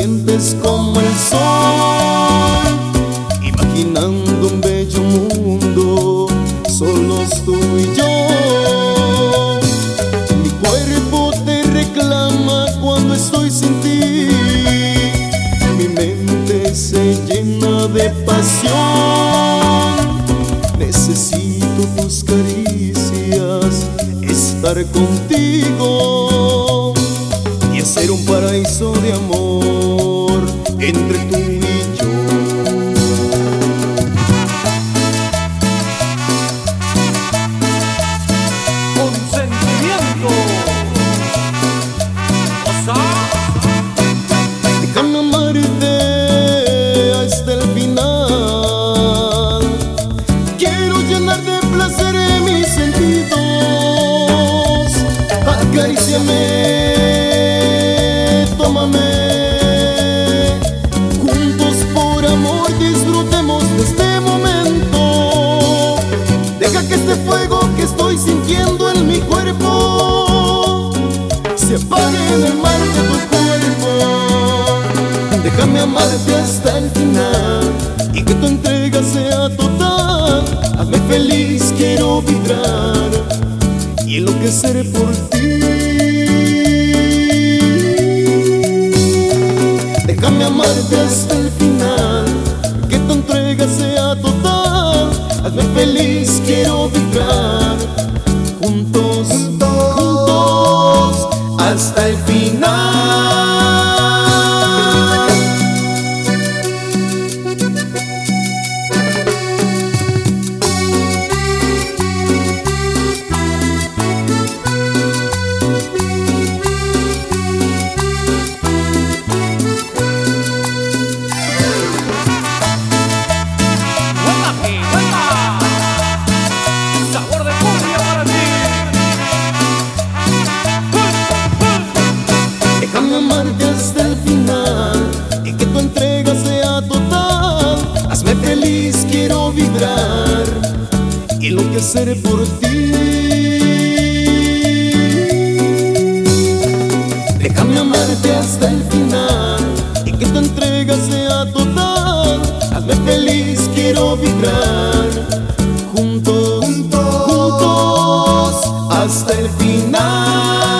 nacientes como el sol, imaginando un bello mundo, solos tú y yo. Mi cuerpo te reclama cuando estoy sin ti, mi mente se llena de pasión. Necesito tus caricias, estar contigo y hacer un paraíso de amor entre tú y yo. Consentimiento. Osa. Déjame amarte hasta el final. Quiero llenar de placer mis sentidos. Acaríciame, tómame. Juntos por amor disfrutemos de este momento. Deja que este fuego que estoy sintiendo en mi cuerpo se apague en el mar de tu cuerpo. Déjame amarte hasta el final y que tu entrega sea total. Hazme feliz, quiero vibrar y enloquecer por ti. Déjame amarte hasta el final, que tu entrega sea total. Hazme feliz, quiero vibrar juntos, juntos hasta el final. Sabor de cumbia para ti. Déjame amarte hasta el final y que tu entrega sea total. Hazme feliz, quiero vibrar y enloquecer por ti. Déjame amarte hasta el final y que tu entrega sea total. Hazme feliz, quiero vibrar juntos, juntos hasta el final.